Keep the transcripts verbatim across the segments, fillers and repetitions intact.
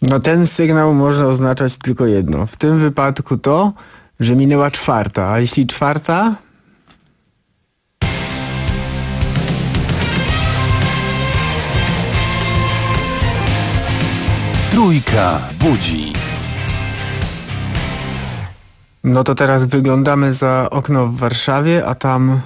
No ten sygnał może oznaczać tylko jedno. W tym wypadku to, że minęła czwarta, a jeśli czwarta... Trójka budzi. No to teraz wyglądamy za okno w Warszawie, a tam...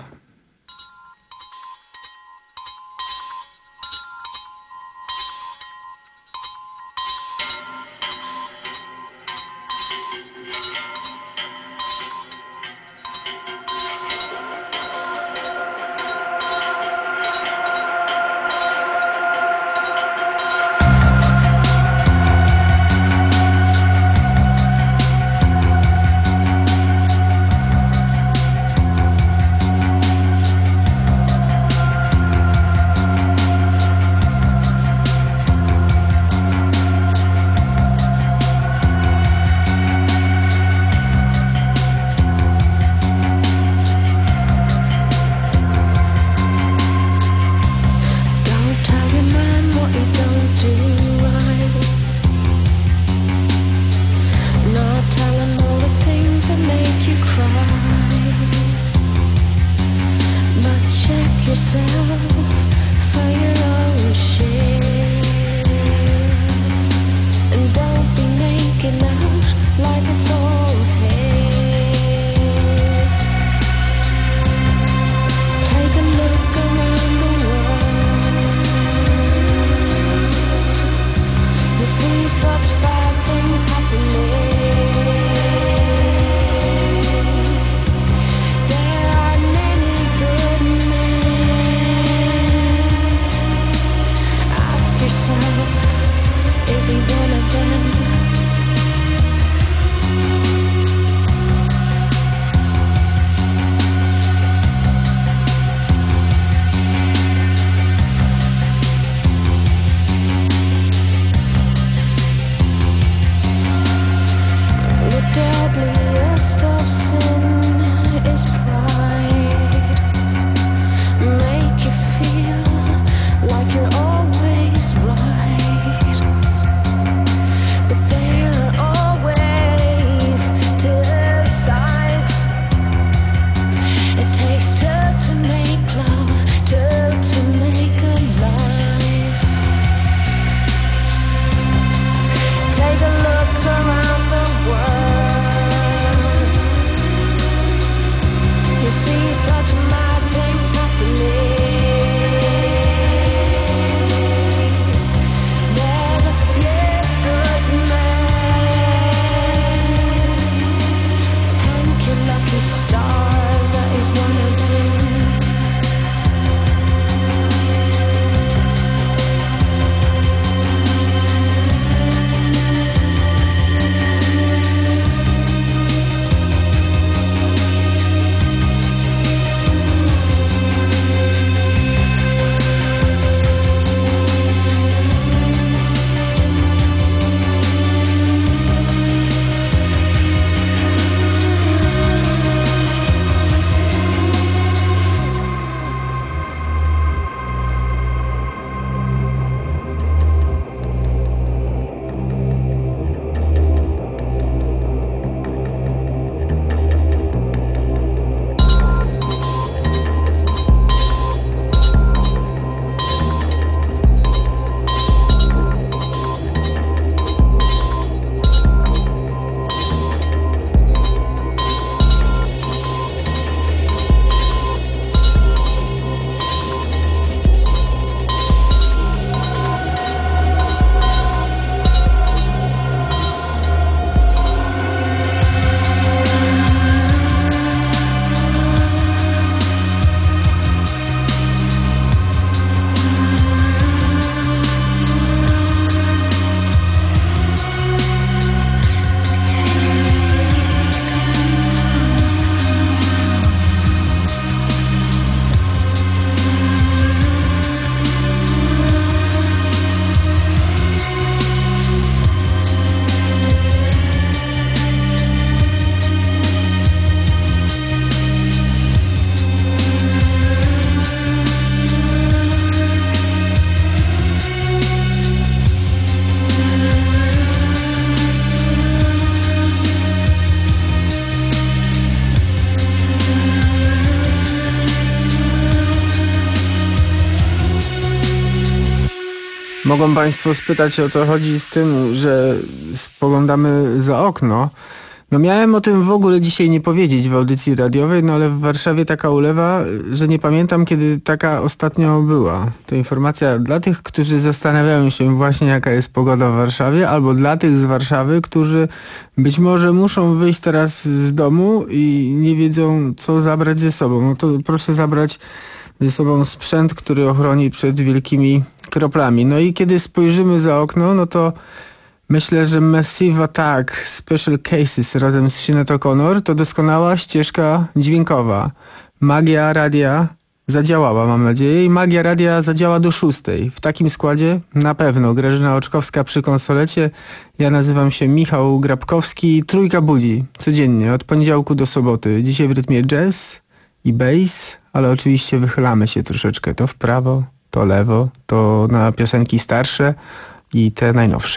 Mogą Państwo spytać, o co chodzi z tym, że spoglądamy za okno. No miałem o tym w ogóle dzisiaj nie powiedzieć w audycji radiowej, no ale w Warszawie taka ulewa, że nie pamiętam, kiedy taka ostatnio była. To informacja dla tych, którzy zastanawiają się właśnie, jaka jest pogoda w Warszawie, albo dla tych z Warszawy, którzy być może muszą wyjść teraz z domu i nie wiedzą, co zabrać ze sobą. No to proszę zabrać ze sobą sprzęt, który ochroni przed wielkimi kroplami. No i kiedy spojrzymy za okno, no to myślę, że Massive Attack Special Cases razem z Sinead O'Connor to doskonała ścieżka dźwiękowa. Magia radia zadziałała, mam nadzieję, i magia radia zadziała do szóstej. W takim składzie na pewno Grażyna Oczkowska przy konsolecie. Ja nazywam się Michał Grabkowski. Trójka budzi codziennie od poniedziałku do soboty. Dzisiaj w rytmie jazz i bass, ale oczywiście wychylamy się troszeczkę to w prawo, to lewo, to na piosenki starsze i te najnowsze.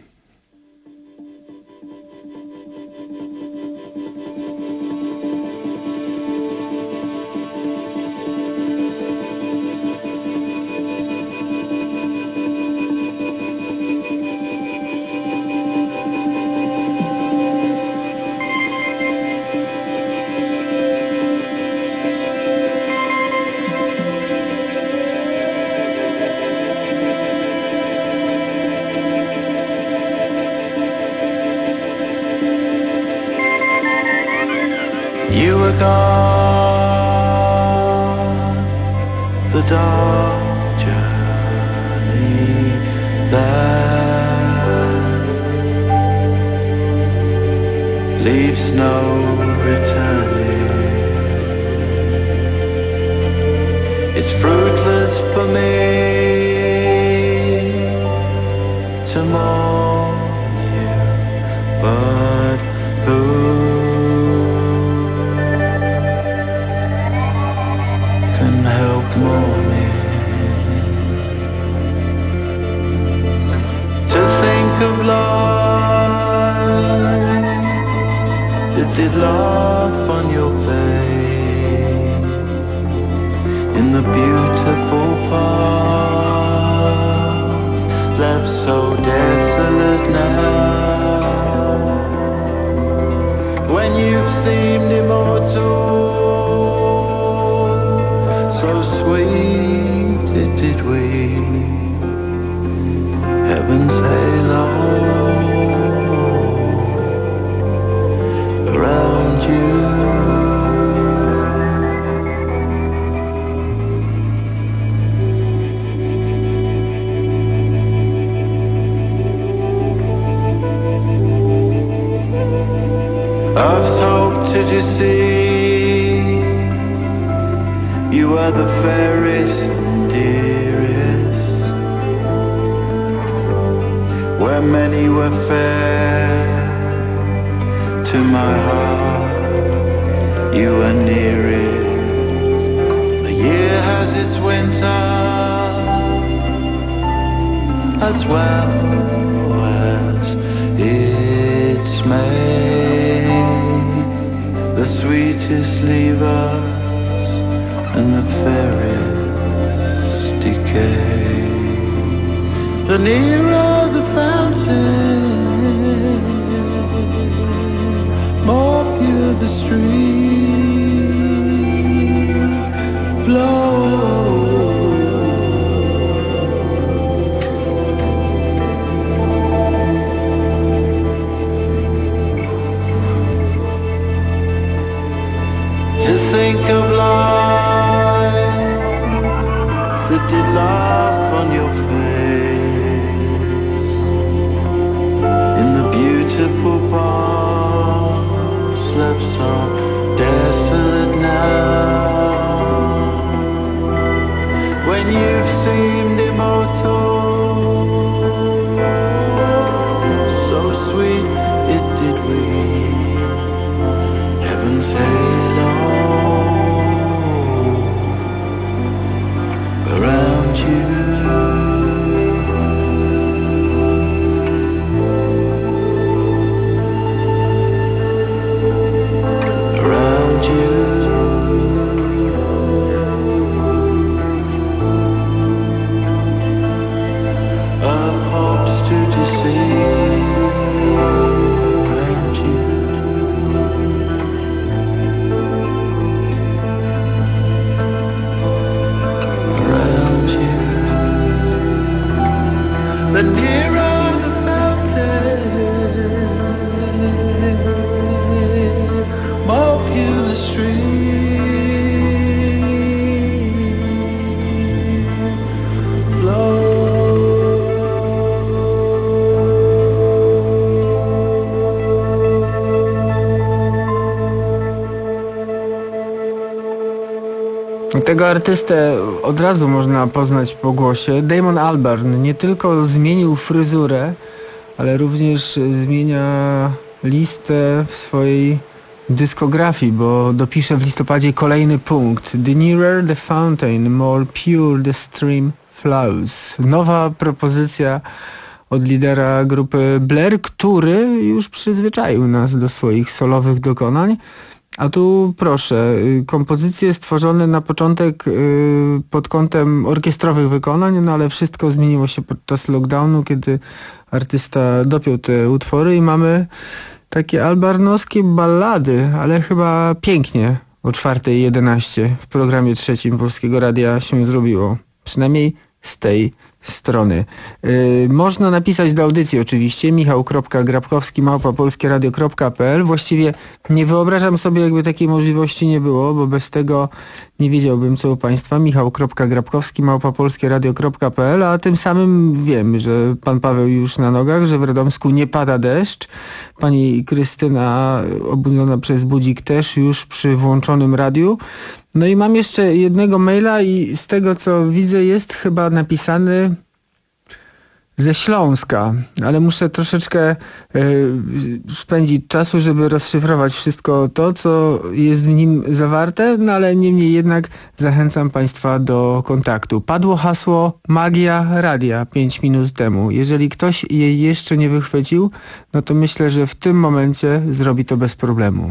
You were gone, the dark journey that leaves no returning. It's fruitless for me to mourn you, but who help mourning? To think of life that did laugh on your face in the beautiful past, left so desolate now, when you've seemed immortal. So sweet it did we, heaven's halo around you. I've hoped to deceive. You are the fairest, dearest, where many were fair. To my heart, you are nearest. The year has its winter as well as its May. The sweetest leave us and the fairest decay. The nearer the fountain, more pure the stream flows. To think of life that did laugh on your face in the beautiful past, left so the street flows. Tego artystę od razu można poznać po głosie. Damon Albarn nie tylko zmienił fryzurę, ale również zmienia listę w swojej dyskografii, bo dopisze w listopadzie kolejny punkt. The nearer the fountain, more pure the stream flows. Nowa propozycja od lidera grupy Blair, który już przyzwyczaił nas do swoich solowych dokonań. A tu proszę, kompozycje stworzone na początek pod kątem orkiestrowych wykonań, no ale wszystko zmieniło się podczas lockdownu, kiedy artysta dopiął te utwory i mamy takie albarnowskie ballady, ale chyba pięknie o czwartej jedenaście w programie trzecim Polskiego Radia się zrobiło. Przynajmniej z tej strony. Yy, można napisać do audycji oczywiście michał kropka grabkowski małpa polskie radio kropka p l. Właściwie nie wyobrażam sobie, jakby takiej możliwości nie było, bo bez tego nie wiedziałbym, co u Państwa. michał kropka grabkowski małpa polskie radio kropka p l, a tym samym wiem, że pan Paweł już na nogach, że w Radomsku nie pada deszcz. Pani Krystyna, obudzona przez budzik, też już przy włączonym radiu. No i mam jeszcze jednego maila i z tego, co widzę, jest chyba napisany ze Śląska, ale muszę troszeczkę y, spędzić czasu, żeby rozszyfrować wszystko to, co jest w nim zawarte, no ale niemniej jednak zachęcam Państwa do kontaktu. Padło hasło Magia Radia pięć minut temu. Jeżeli ktoś jej jeszcze nie wychwycił, no to myślę, że w tym momencie zrobi to bez problemu.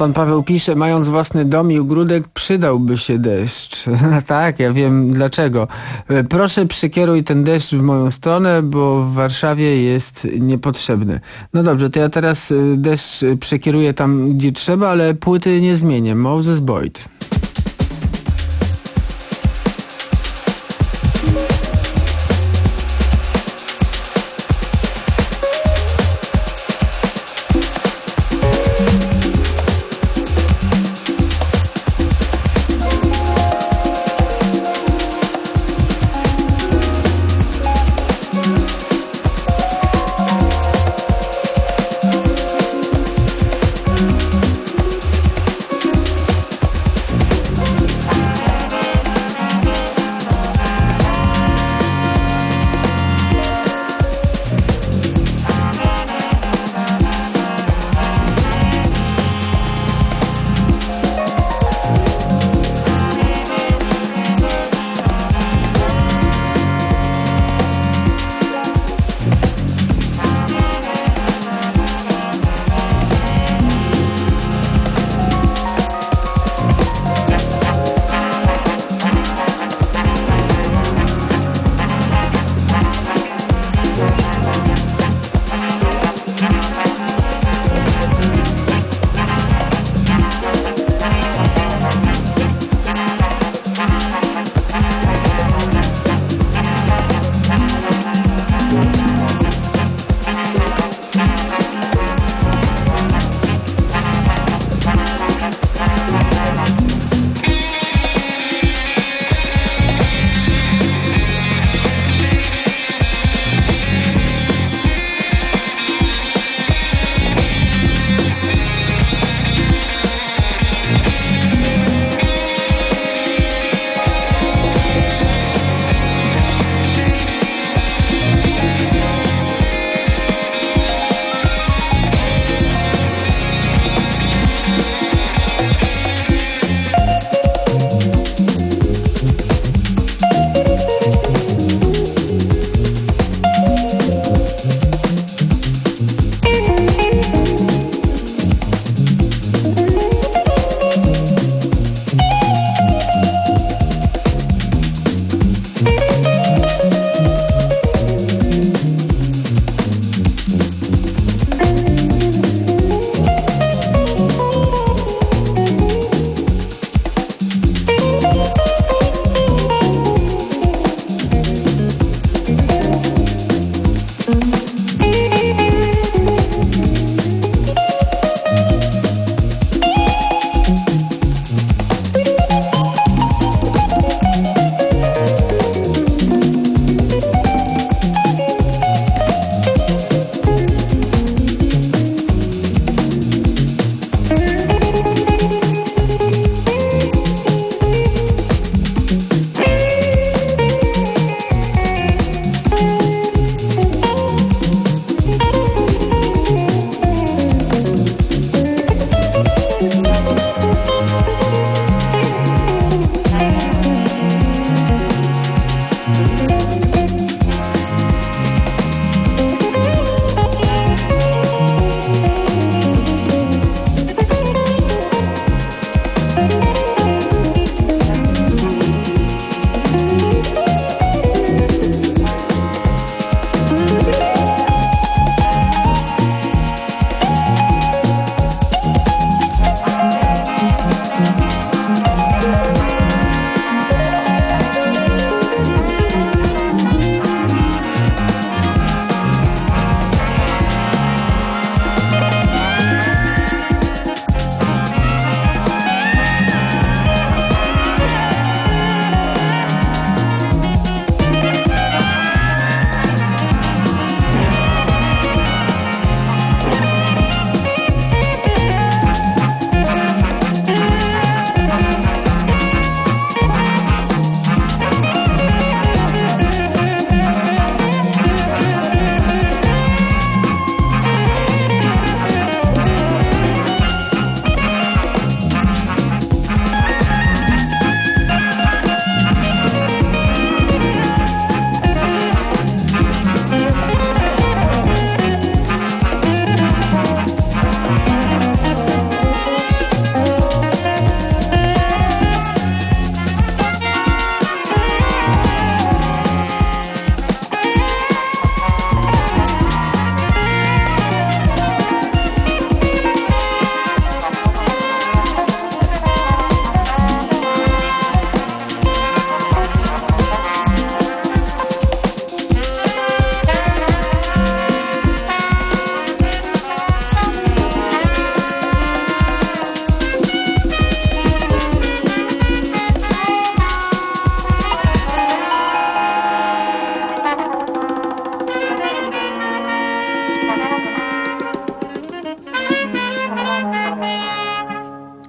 Pan Paweł pisze, mając własny dom i ogródek, przydałby się deszcz. No tak, ja wiem dlaczego. Proszę, przekieruj ten deszcz w moją stronę, bo w Warszawie jest niepotrzebny. No dobrze, to ja teraz deszcz przekieruję tam, gdzie trzeba, ale płyty nie zmienię. Moses Boyd.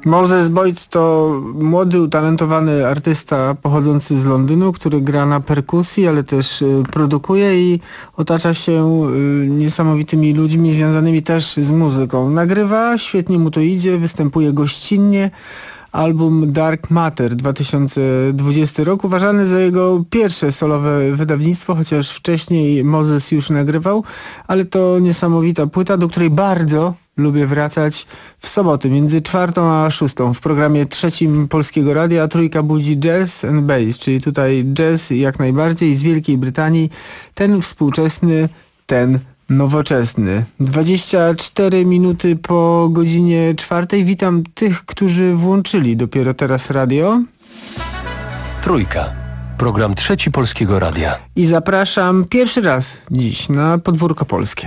Moses Boyd to młody, utalentowany artysta pochodzący z Londynu, który gra na perkusji, ale też produkuje i otacza się niesamowitymi ludźmi związanymi też z muzyką. Nagrywa, świetnie mu to idzie, występuje gościnnie. Album Dark Matter dwa tysiące dwudziesty rok uważany za jego pierwsze solowe wydawnictwo, chociaż wcześniej Moses już nagrywał, ale to niesamowita płyta, do której bardzo lubię wracać w soboty między czwartą a szóstą w programie trzecim Polskiego Radia. Trójka budzi jazz and bass, czyli tutaj jazz jak najbardziej z Wielkiej Brytanii, ten współczesny, ten nowoczesny. dwadzieścia cztery minuty po godzinie czwartej. Witam tych, którzy włączyli dopiero teraz radio. Trójka. Program Trzeci Polskiego Radia. I zapraszam pierwszy raz dziś na Podwórko Polskie.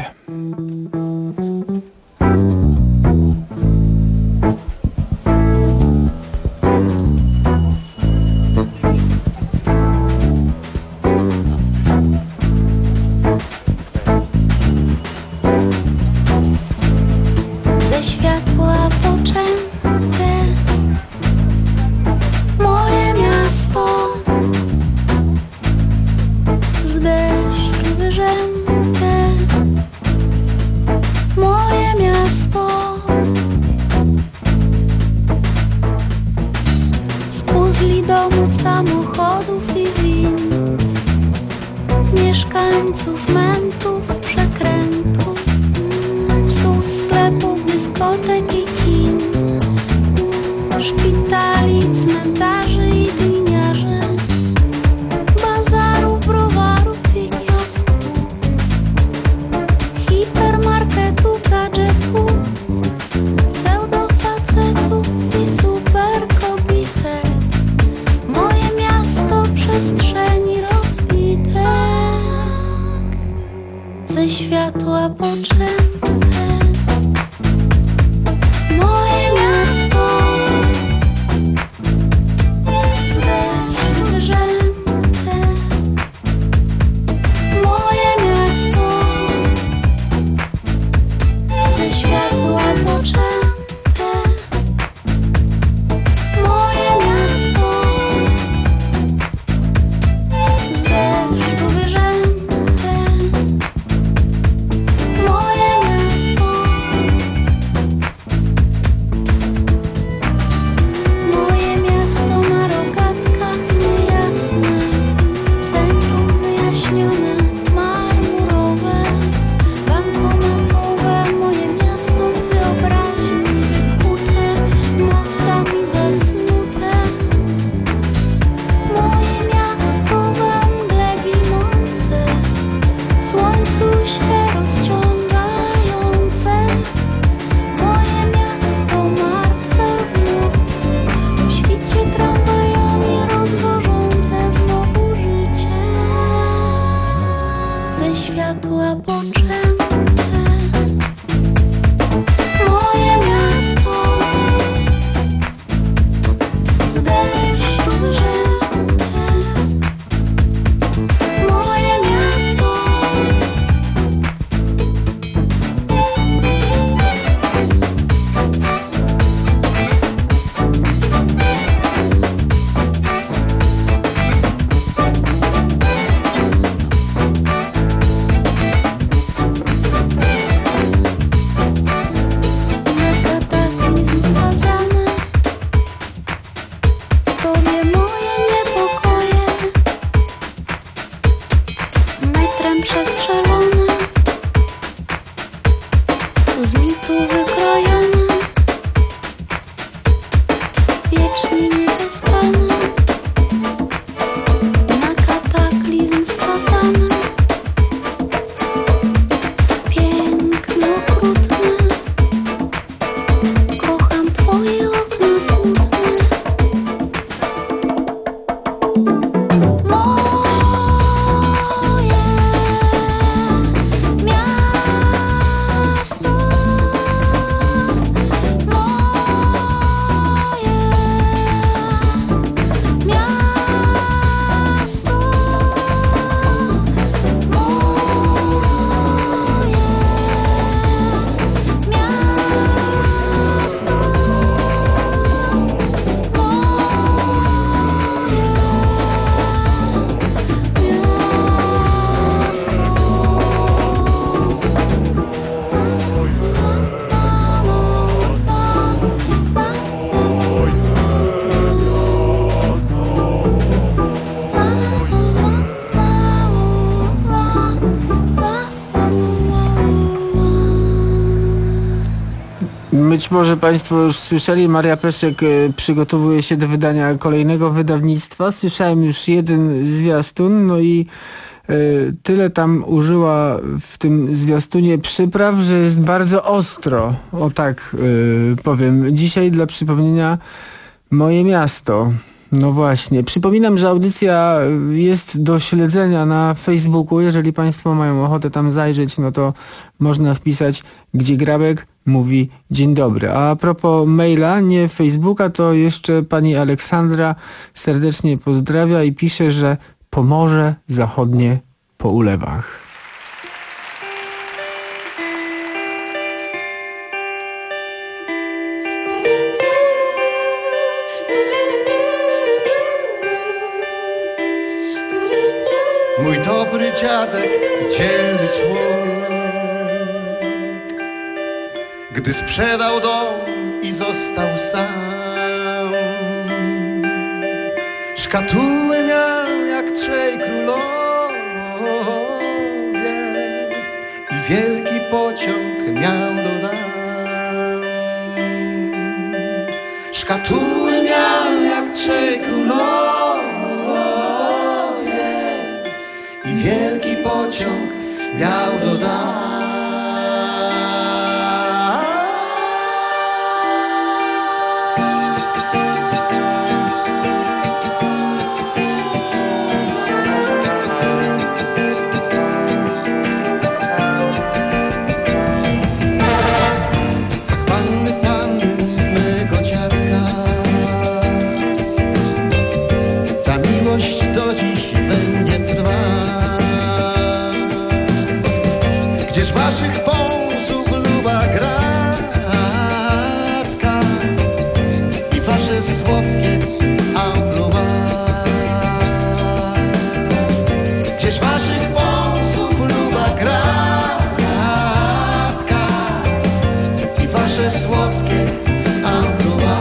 Mieszkańców, mentów, przekrętów, psów, sklepów, dyskotek i kin, szpitali, cmentarzy i gliniarzy, bazarów, browarów i kiosków, hipermarketów, gadżetów, pseudofacetów i superkobitek. Moje miasto przestrzeni rozbite, ze światła poczęte. Moje miasto z deszczu wyrzęte. Moje miasto ze światła poczęte. Moje miasto z deszczu wyrzęte. Moje miasto, moje miasto na rogatkach niejasne, w centrum wyjaśnione, marmurowe, bankomatowe. Moje miasto z wyobraźni wykute, mostami zasnute. Moje miasto we mgle ginące, w słońcu się rozciągające. Moje miasto martwe w nocy, po świcie tramwajami rozwożące znowu życie, ze światła poczęte. Moje miasto z deszczu wyrzęte. Moje miasto na kataklizm skazane. Tobie moje niepokoje, metrem przestrzelone, z mitu wykrojone, wiecznie niewyspane. Na kataklizm skazane, piękne, okrutne. Kocham twoje okna smutne. Moje być może Państwo już słyszeli, Maria Peszek y, przygotowuje się do wydania kolejnego wydawnictwa. Słyszałem już jeden zwiastun, no i y, tyle tam użyła w tym zwiastunie przypraw, że jest bardzo ostro. O tak y, powiem. Dzisiaj dla przypomnienia moje miasto. No właśnie. Przypominam, że audycja jest do śledzenia na Facebooku. Jeżeli Państwo mają ochotę tam zajrzeć, no to można wpisać, gdzie Grabek mówi dzień dobry. A, a propos maila, nie Facebooka, to jeszcze pani Aleksandra serdecznie pozdrawia i pisze, że Pomorze Zachodnie po ulewach. Mój dobry dziadek, dzielny człowiek, gdy sprzedał dom i został sam, szkatuły miał jak trzej królowie i wielki pociąg miał do dam. Szkatuły miał jak trzej królowie i wielki pociąg miał do dam. Panny, panny mego dziadka, ta miłość do dziś we mnie trwa. Gdzież waszych pąsów luba gratka i wasze słodkie ampluwa. Gdzież waszych pąsów luba gratka i wasze słodkie ampluwa.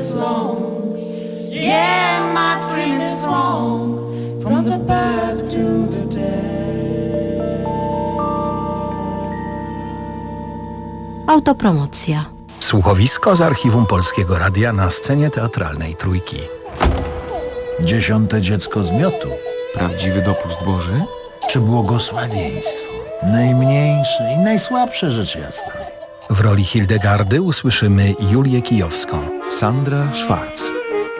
this long. Yeah, my dream is wrong. From the birth to the death. Autopromocja. Słuchowisko z archiwum Polskiego Radia na scenie teatralnej Trójki. Dziesiąte dziecko z miotu. Prawdziwy dopust Boży? Czy błogosławieństwo? Najmniejsze i najsłabsze rzecz jasna. W roli Hildegardy usłyszymy Julię Kijowską. Sandra Schwarz.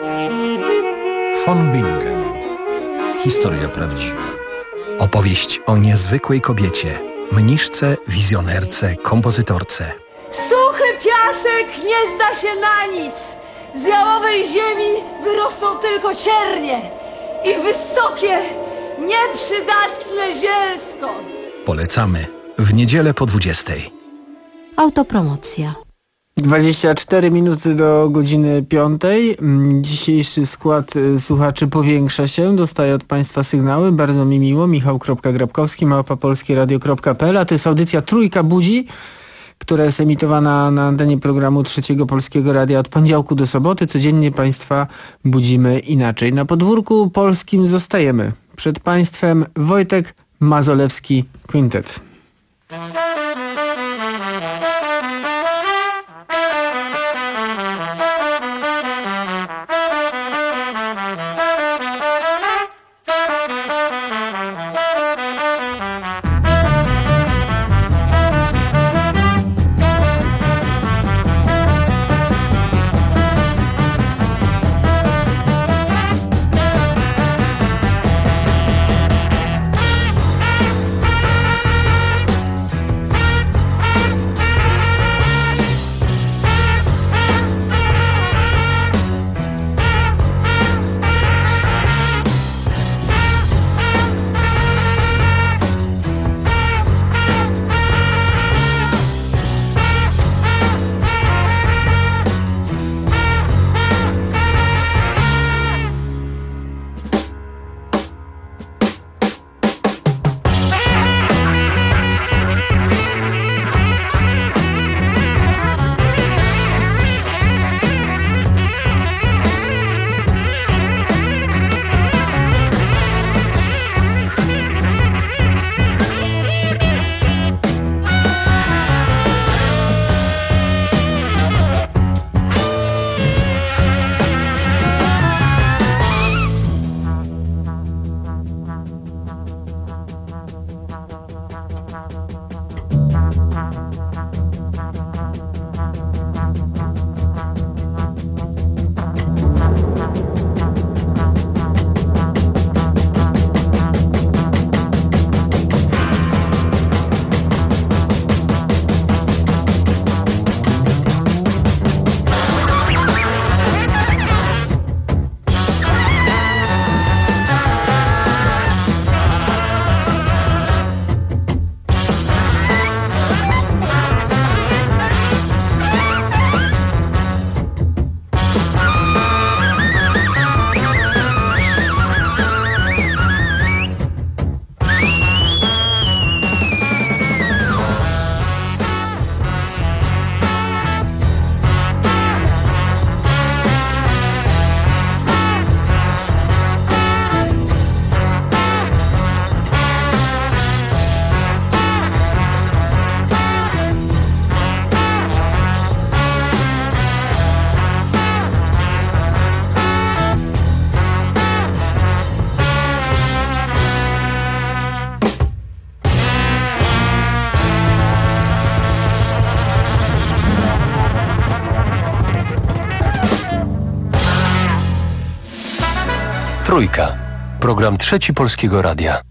Von Bingen. Historia prawdziwa. Opowieść o niezwykłej kobiecie, mniszce, wizjonerce, kompozytorce. Suchy piasek nie zda się na nic. Z jałowej ziemi wyrosną tylko ciernie i wysokie, nieprzydatne zielsko. Polecamy w niedzielę po dwudziestej. Autopromocja. dwadzieścia cztery minuty do godziny piątej. Dzisiejszy skład słuchaczy powiększa się. Dostaję od Państwa sygnały. Bardzo mi miło. Michał Grabkowski, małpa polskieradio kropka p l. A to jest audycja Trójka Budzi, która jest emitowana na antenie programu Trzeciego Polskiego Radia od poniedziałku do soboty. Codziennie Państwa budzimy inaczej. Na podwórku polskim zostajemy. Przed Państwem Wojtek Mazolewski Quintet. Trójka. Program Trzeci Polskiego Radia.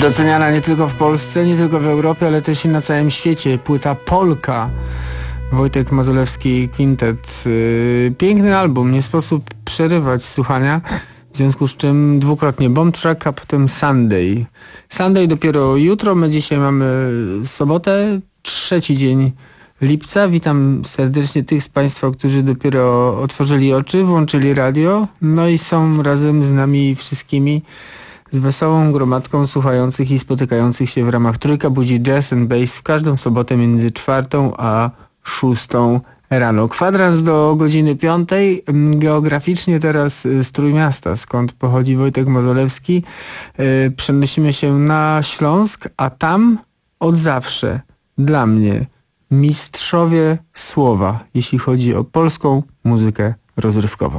doceniana nie tylko w Polsce, nie tylko w Europie, ale też i na całym świecie. Płyta Polka. Wojtek Mazolewski Quintet. Piękny album, nie sposób przerywać słuchania. W związku z czym dwukrotnie Bomb Track, a potem Sunday. Sunday dopiero jutro, my dzisiaj mamy sobotę, trzeci dzień lipca. Witam serdecznie tych z Państwa, którzy dopiero otworzyli oczy, włączyli radio, no i są razem z nami wszystkimi, z wesołą gromadką słuchających i spotykających się w ramach Trójka Budzi Jazz and Bass w każdą sobotę między czwartą a szóstą rano. Kwadrans do godziny piątej. Geograficznie teraz z Trójmiasta, skąd pochodzi Wojtek Mazolewski. Przenosimy się na Śląsk, a tam od zawsze dla mnie mistrzowie słowa, jeśli chodzi o polską muzykę rozrywkową.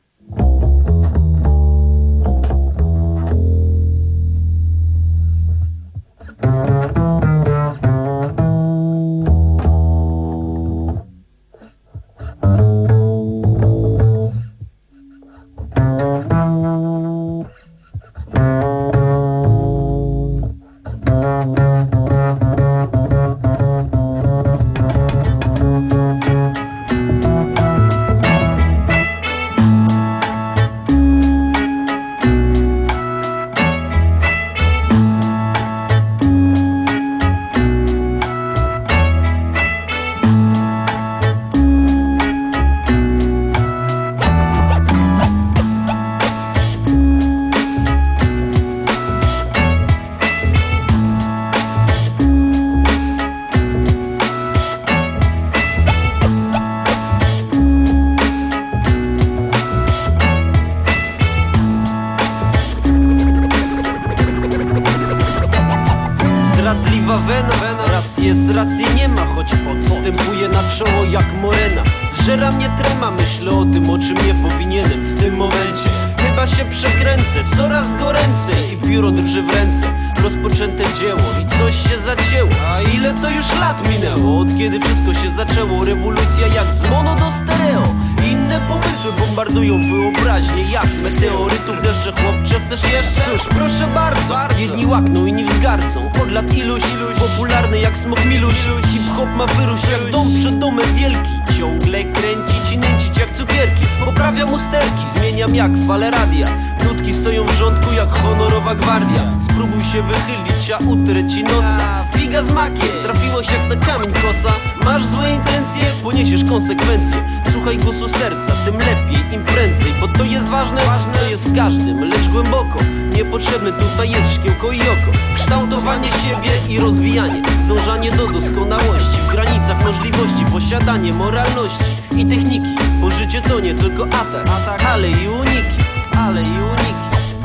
Utrę ci nosa, figa z makiem, trafiłaś jak na kamień kosa. Masz złe intencje, poniesiesz konsekwencje. Słuchaj głosu serca, tym lepiej, im prędzej. Bo to jest ważne, to jest w każdym, lecz głęboko. Niepotrzebne tutaj jest szkiełko i oko. Kształtowanie siebie i rozwijanie, zdążanie do doskonałości. W granicach możliwości, posiadanie moralności i techniki. Bo życie to nie tylko atak, ale i uniki, ale i uniki.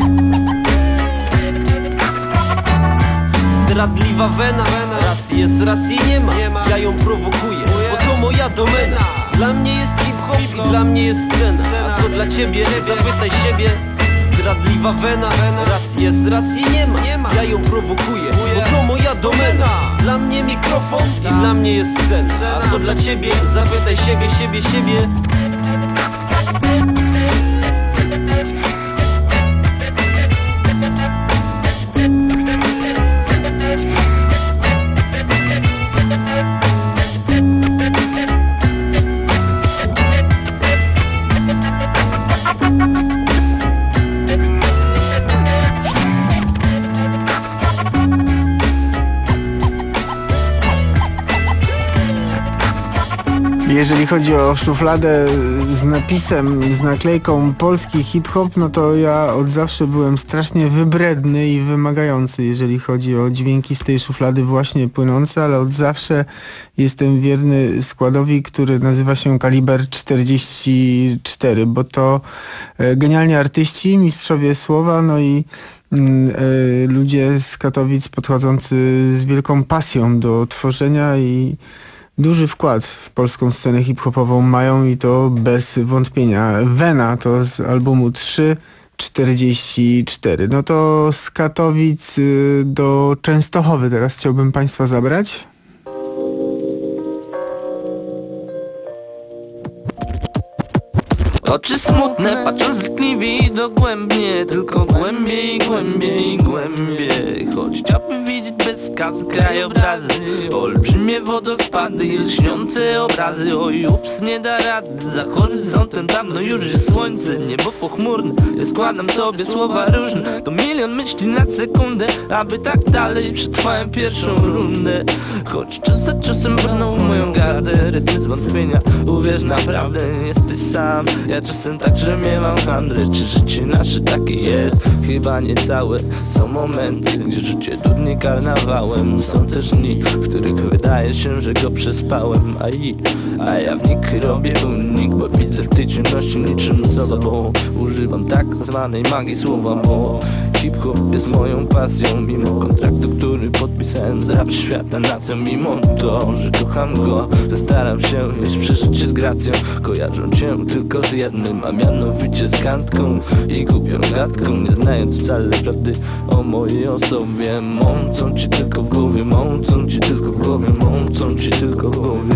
Zdradliwa wena, raz jest, raz jej nie ma. Ja ją prowokuję, bo to moja domena. Dla mnie jest hip-hop i dla mnie jest scena. A co dla ciebie? Zapytaj siebie. Zdradliwa wena, raz jest, raz jej nie ma. Ja ją prowokuję, bo to moja domena. Dla mnie mikrofon i dla mnie jest scena. A co dla ciebie? Zapytaj siebie, siebie, siebie. Jeżeli chodzi o szufladę z napisem, z naklejką polski hip-hop, no to ja od zawsze byłem strasznie wybredny i wymagający, jeżeli chodzi o dźwięki z tej szuflady właśnie płynące, ale od zawsze jestem wierny składowi, który nazywa się Kaliber czterdzieści cztery, bo to genialni artyści, mistrzowie słowa, no i y, ludzie z Katowic podchodzący z wielką pasją do tworzenia i duży wkład w polską scenę hip-hopową mają i to bez wątpienia. Wena to z albumu trzy czterdzieści cztery. No to z Katowic do Częstochowy teraz chciałbym Państwa zabrać. Oczy smutne, patrząc zbytliwie i dogłębnie, tylko głębiej, głębiej, głębiej. Choć chciałbym widzieć bez kasy krajobrazy, olbrzymie wodospady i lśniące obrazy. Oj, ups, nie da rady, za horyzontem dawno już jest słońce, niebo pochmurne. Ja składam sobie słowa różne, to milion myśli na sekundę, aby tak dalej przetrwałem pierwszą rundę. Choć czas za czasem brną moją gardę rytmy zwątpienia. Uwierz, naprawdę nie jesteś sam. Ja czasem także miewam handry. Czy życie nasze takie jest? Chyba nie całe. Są momenty, gdzie życie dudni karnawałem. Są też dni, w których wydaje się, że go przespałem. A i, a ja w nich robię unik, bo widzę w tej czynności niczym sobą. Używam tak zwanej magii słowa, bo hip-hop jest moją pasją. Mimo kontraktu, który podpisałem z rap świata nacją. Mimo to, że kocham go, że staram się mieć przeżycie z gracją. Kojarzą cię tylko z jednym, a mianowicie z kantką i głupią gadką, nie znając wcale prawdy o mojej osobie. Mącą ci tylko w głowie, mącą ci tylko w głowie, mącą ci tylko w głowie.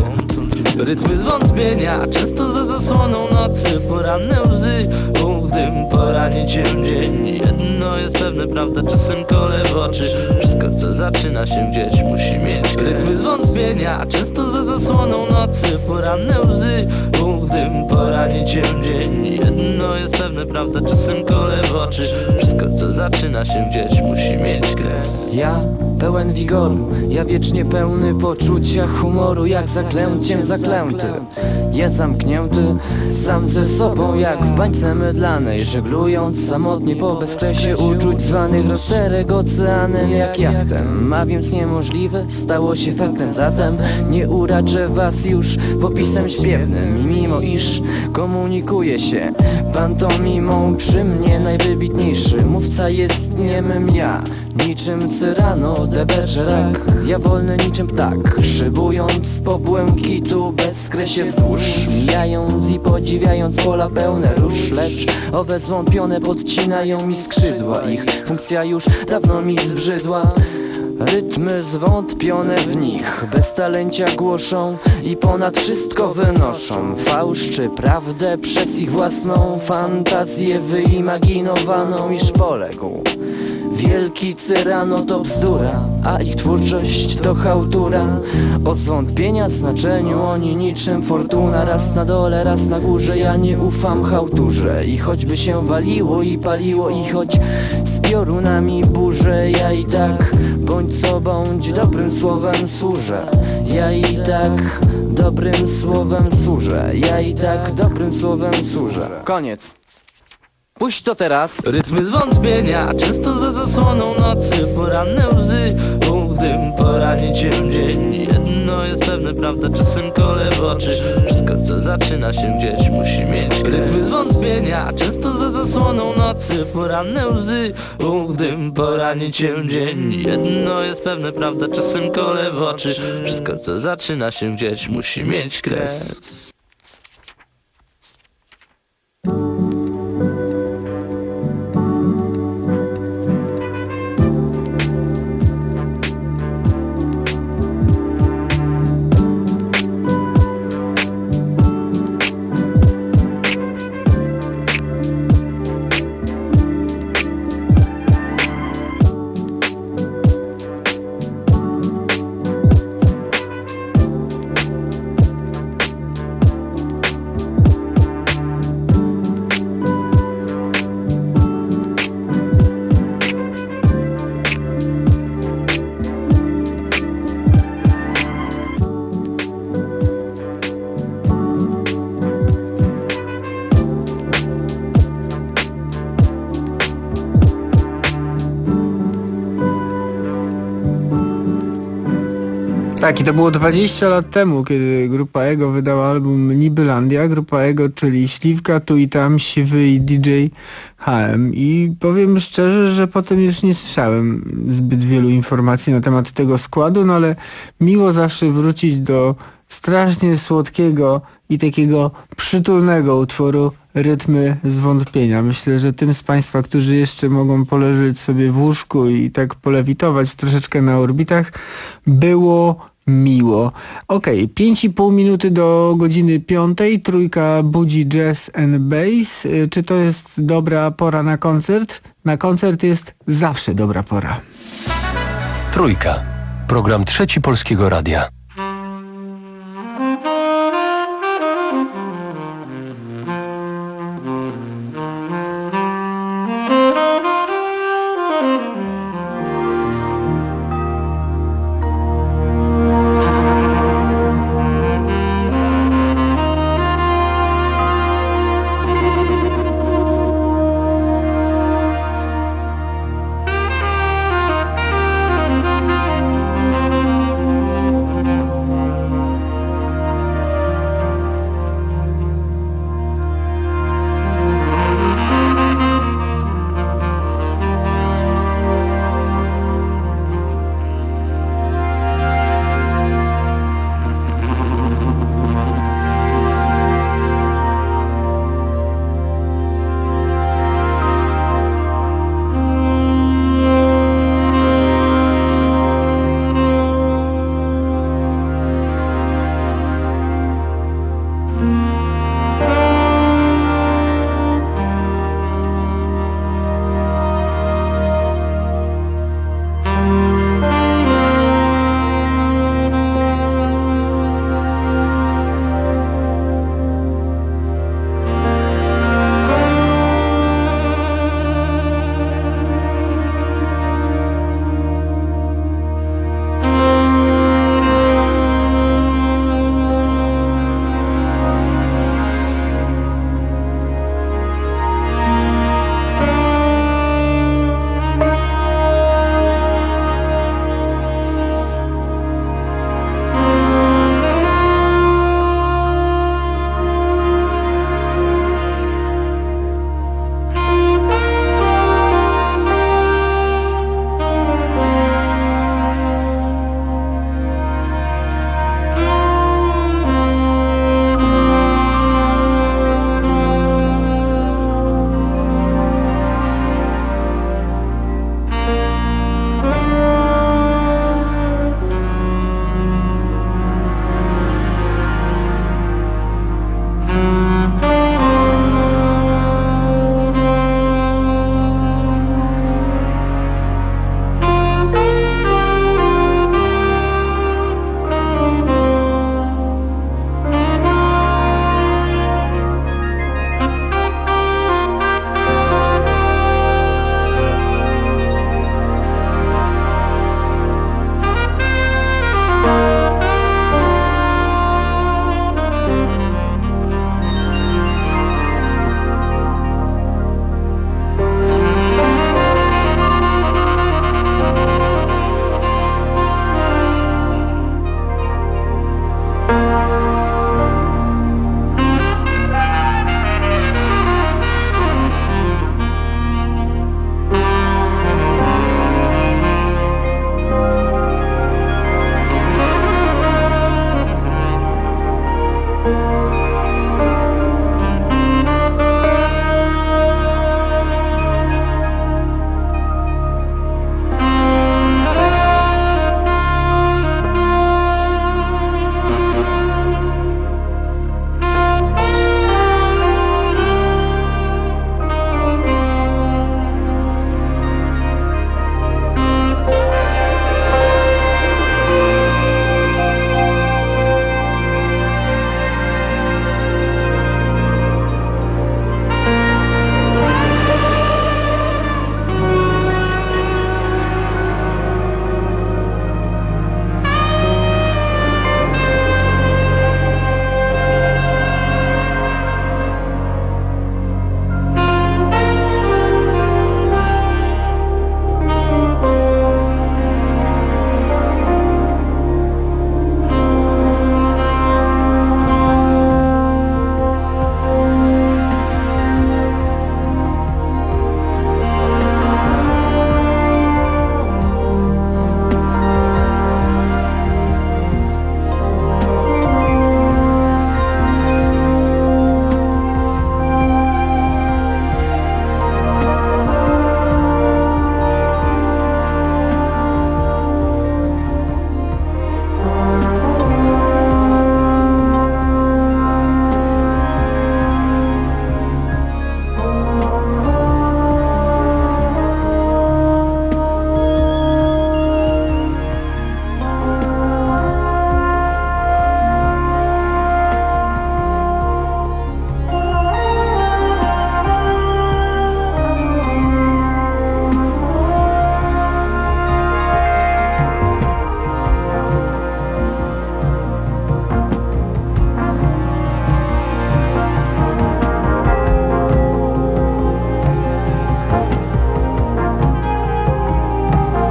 Rytmy zwątpienia, często za zasłoną nocy, poranne łzy, gdym porani cię dzień. Jedno jest pewne, prawda, czasem kole w oczy. Wszystko co zaczyna się gdzieś musi mieć rytmy zwątpienia, często za zasłoną nocy, poranne łzy, gdym porani cię dzień. Jedno jest pewne, prawda, czasem kole w oczy. Wszystko co zaczyna się gdzieś musi mieć kres. Ja pełen wigoru, ja wiecznie pełny poczucia humoru, jak zaklęciem zaklęty. Ja zamknięty, sam ze sobą jak w bańce mydlanej, żeglując samotnie po bezkresie uczuć zwanych rozterek oceanem jak jachtem. A więc niemożliwe stało się faktem, zatem nie uraczę was już popisem śpiewnym. I mimo iż komunikuje się pantomimą, przy mnie najwybitniejszy mówca jest niemym ja. Niczym Cyrano de Bergerac, ja wolny niczym ptak, szybując po błękitu bezkresie wzdłuż, mijając i podziwiając pola pełne róż. Lecz owe zwątpione podcinają mi skrzydła, ich funkcja już dawno mi zbrzydła. Rytmy zwątpione w nich bez talencia głoszą i ponad wszystko wynoszą fałsz czy prawdę przez ich własną fantazję wyimaginowaną, iż poległ. Wielki Cyrano to bzdura, a ich twórczość to chałtura. O zwątpienia znaczeniu oni niczym fortuna, raz na dole, raz na górze. Ja nie ufam chałturze i choćby się waliło i paliło, i choć z piorunami burzę, ja i tak bądź co bądź dobrym słowem służę. Ja i tak dobrym słowem służę. Ja i tak dobrym słowem służę. Koniec. Puść to teraz. Rytmy zwątpienia, często za zasłoną nocy, poranne łzy, gdym porani cię dzień. Jedno jest pewne, prawda, czasem kole w oczy. Wszystko co zaczyna się gdzieś musi mieć kres. Rytmy zwątpienia, często za zasłoną nocy, poranne łzy, gdym porani cię dzień. Jedno jest pewne, prawda, czasem kole w oczy. Wszystko co zaczyna się gdzieś musi mieć kres. Tak, i to było dwadzieścia lat temu, kiedy grupa Ego wydała album Nibylandia. Grupa Ego, czyli Śliwka, Tu i Tam, Siwy i D J H M. I powiem szczerze, że potem już nie słyszałem zbyt wielu informacji na temat tego składu, no ale miło zawsze wrócić do strasznie słodkiego i takiego przytulnego utworu Rytmy zwątpienia. Myślę, że tym z Państwa, którzy jeszcze mogą poleżeć sobie w łóżku i tak polewitować troszeczkę na orbitach, było miło. Okej, okay, pięć i pół minuty do godziny piątej, trójka budzi jazz and bass. Czy to jest dobra pora na koncert? Na koncert jest zawsze dobra pora. Trójka. Program Trzeci Polskiego Radia.